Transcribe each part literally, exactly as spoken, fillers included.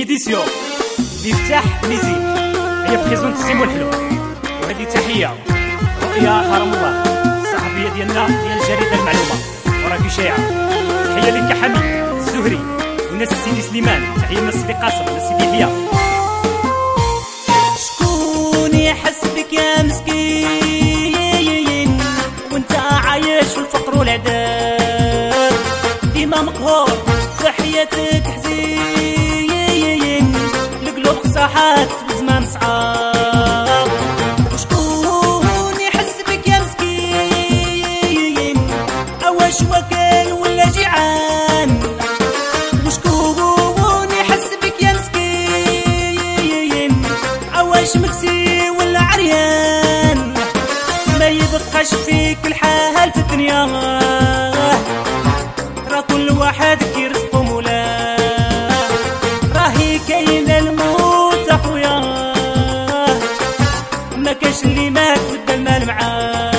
ايديسيون مفتاح ميزيك هي بريزونت سيمون حلو. وهذه تحيه رؤيا حرم الله الصحفيه ديالنا ديال الجريده المعلومه وراكي شايعه. تحيه لك حميد الزهري والناس السيدي سليمان. تحيه من السيدي قاسم والسيدي يحيى. شكون يحس بك يا مسكين وانت عايش في الفقر والعذاب، ديما مقهور في حياتك حزين، القلوب صاحات وزمان صعاب. وشكون يحس بك يا مسكين اواش وكل ولا جيعان، وشكون يحس بك يا مسكين اواش مكسي ولا عريان، ما يبقاش فيك الحال في الدنيا، راه كل واحد كيرزقو مولاه، راهي كاينه الموت اخويا، ما كاش اللي مات ودا المال معاه.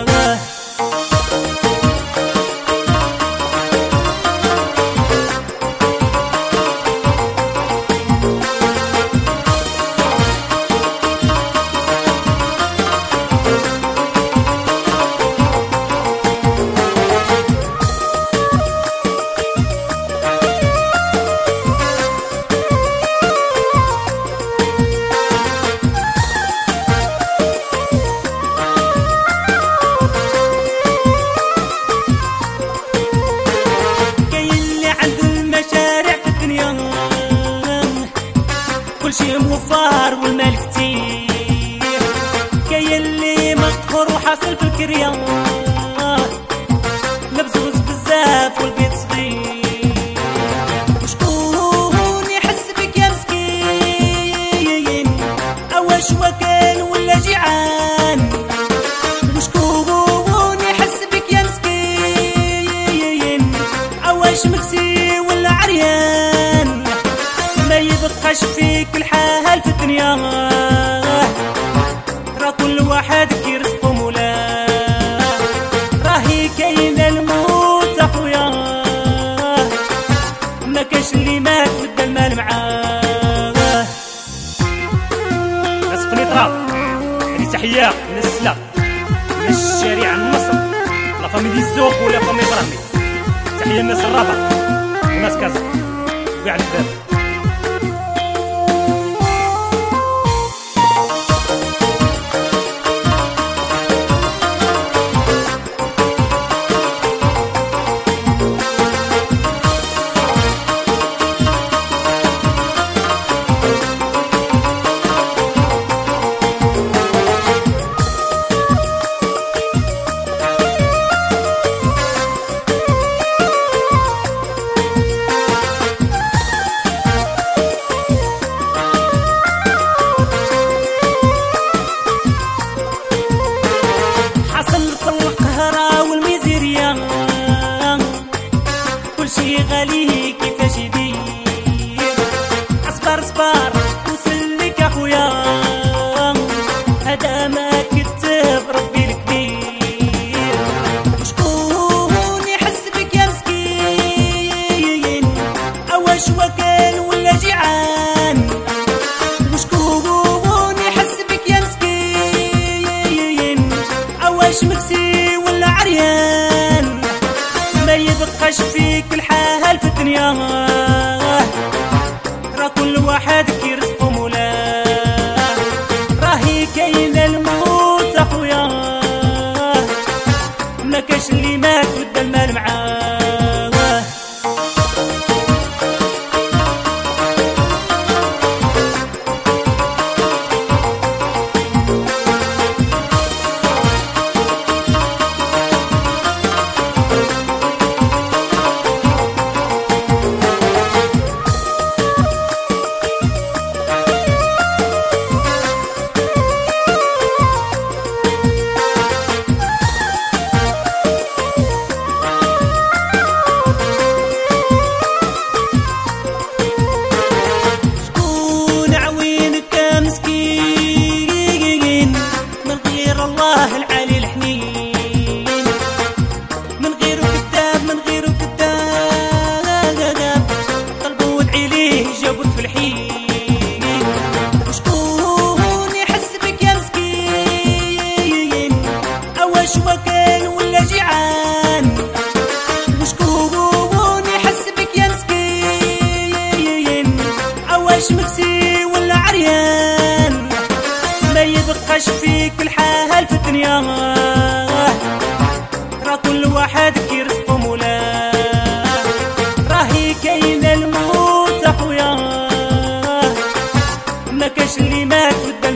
كلشي موفر والمال كتير، كاين اللي مقهور وحاصل في الكريا، لبزوز بزاف والبيت صغير. وشكون يحس بك يا مسكين اواش وكل ولا جيعان، وشكون يحس بك يا مسكين اواش مكسي ولا عريان، ما يبقاش فيك الحال في الدنيا، راه كل واحد كيرزقو مولاه، راهي كاينه الموت اخويا، ما كاش اللي مات ودا المال معاه. رزقني تراب. هذه تحيه من السلا من الشارع النصر لا فامي دي الزوق ولا فامي برامي. تحيه الناس الرابع وناس كازا وكاع الباب. كلشي غالي كيفاش يدير، اصبر صبر وسلك اخويا، هذا ما كتب ربي الكبير. وشكون يحس بك يا مسكين اواش وكل ولا جيعان، وشكون يحس بك يا مسكين اواش مكسي ولا عريان، ما يبقاش فيك الحال في الدنيا، راه كل واحد كيرزقو مولاه، راهي كاينه الموت اخويا، ما كاش اللي مات ودا المال معاه. يعبد في الحين. وشكون يحس بك يا مسكين اواش وكل ولا جيعان؟ وشكون يحس بك يا مسكين اواش مكسي ولا عريان؟ ما يبقاش فيك الحال في الدنيا، راه كل واحد كيرزقو مولاه، راهي كاينه الموت اخويا، ما كاش اللي مات في الدنيا.